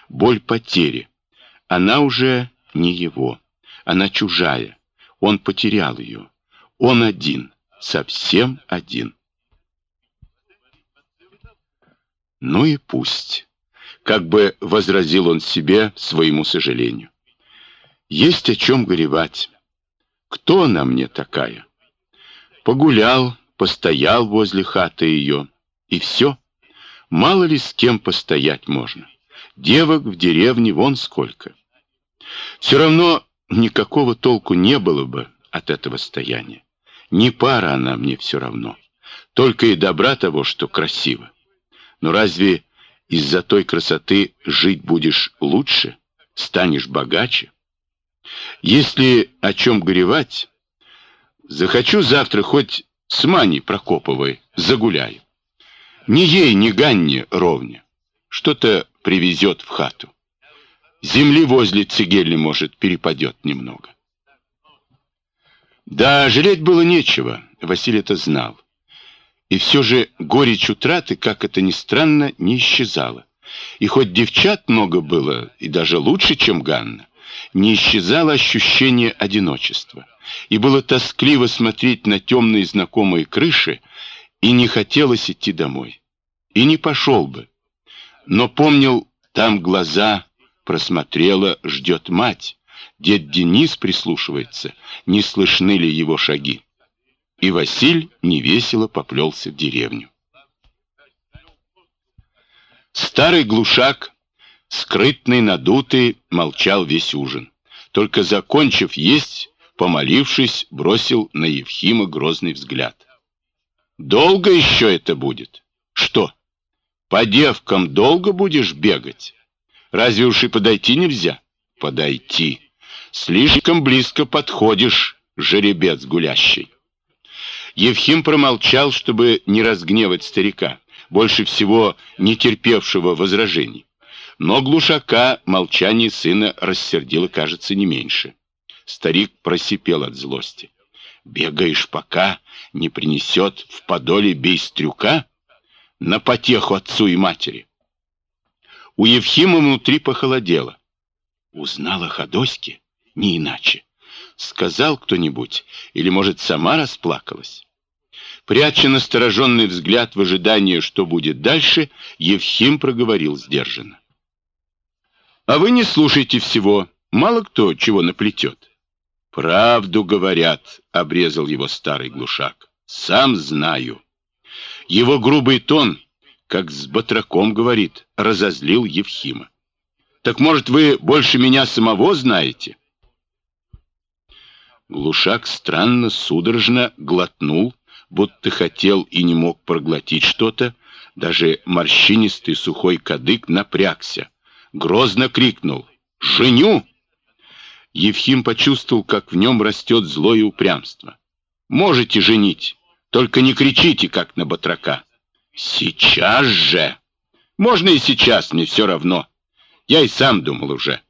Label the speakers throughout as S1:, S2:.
S1: боль потери. Она уже не его, она чужая. Он потерял ее. Он один, совсем один. Ну и пусть. Как бы возразил он себе своему сожалению. Есть о чем горевать. Кто она мне такая? Погулял, постоял возле хаты ее, и все. Мало ли с кем постоять можно. Девок в деревне вон сколько. Все равно никакого толку не было бы от этого стояния. Не пара она мне все равно. Только и добра того, что красиво. Но разве из-за той красоты жить будешь лучше? Станешь богаче? Если о чем горевать, захочу завтра хоть с Маней Прокоповой загуляю. Ни ей, ни Ганне ровня. Что-то привезет в хату. Земли возле цегельни, может, перепадет немного. Да, жалеть было нечего, Василий это знал. И все же горечь утраты, как это ни странно, не исчезала. И хоть девчат много было, и даже лучше, чем Ганна, не исчезало ощущение одиночества. И было тоскливо смотреть на темные знакомые крыши, и не хотелось идти домой. И не пошел бы. Но помнил, там глаза просмотрела, ждет мать. Дед Денис прислушивается, не слышны ли его шаги. И Василь невесело поплелся в деревню. Старый глушак, скрытный, надутый, молчал весь ужин. Только закончив есть, помолившись, бросил на Евхима грозный взгляд. «Долго еще это будет? Что, по девкам долго будешь бегать? Разве уж и подойти нельзя?» «Подойти. Слишком близко подходишь, жеребец гулящий». Евхим промолчал, чтобы не разгневать старика, больше всего не терпевшего возражений. Но глушака молчание сына рассердило, кажется, не меньше. Старик просипел от злости. «Бегаешь, пока не принесет в подоле бейстрюка на потеху отцу и матери». У Евхима внутри похолодело. Узнал о Ходоське? Не иначе. Сказал кто-нибудь, или, может, сама расплакалась? Пряча настороженный взгляд в ожидании, что будет дальше, Евхим проговорил сдержанно. «А вы не слушайте всего, мало кто чего наплетет». «Правду говорят», — обрезал его старый глушак. «Сам знаю». Его грубый тон, как с батраком говорит, разозлил Евхима. «Так, может, вы больше меня самого знаете?» Глушак странно, судорожно глотнул, будто хотел и не мог проглотить что-то. Даже морщинистый сухой кадык напрягся. Грозно крикнул: «Женю!» Евхим почувствовал, как в нем растет злое упрямство. «Можете женить, только не кричите, как на батрака». «Сейчас же!» «Можно и сейчас, мне все равно. Я и сам думал уже».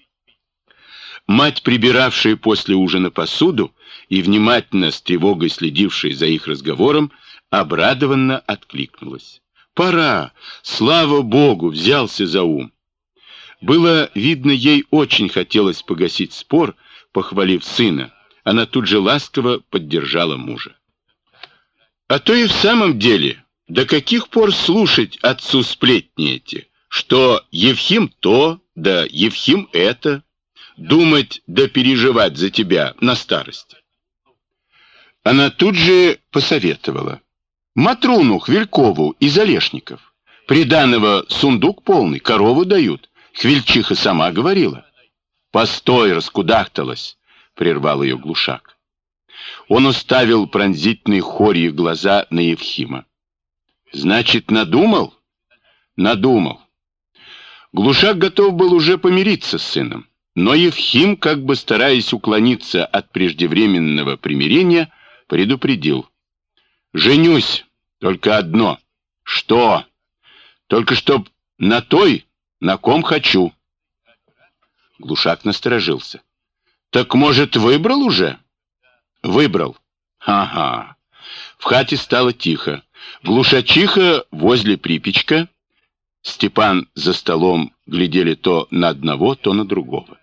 S1: Мать, прибиравшая после ужина посуду и внимательно с тревогой следившая за их разговором, обрадованно откликнулась. «Пора! Слава Богу, взялся за ум!» Было видно, ей очень хотелось погасить спор, похвалив сына. Она тут же ласково поддержала мужа. «А то и в самом деле, до каких пор слушать отцу сплетни эти, что Евхим то, да Евхим это, думать да переживать за тебя на старости?» Она тут же посоветовала: «Матруну Хвелькову из Олешников. Приданого сундук полный, корову дают. Хвельчиха сама говорила». «Постой!» — раскудахталась, — прервал ее глушак. Он уставил пронзительные хорьи глаза на Евхима. «Значит, надумал?» «Надумал». Глушак готов был уже помириться с сыном, но Евхим, как бы стараясь уклониться от преждевременного примирения, предупредил: «Женюсь, только одно». «Что?» «Только чтоб на той, на ком хочу». Глушак насторожился. «Так, может, выбрал уже?» «Выбрал». «Ага». В хате стало тихо. Глушачиха возле припечка, Степан за столом глядели то на одного, то на другого.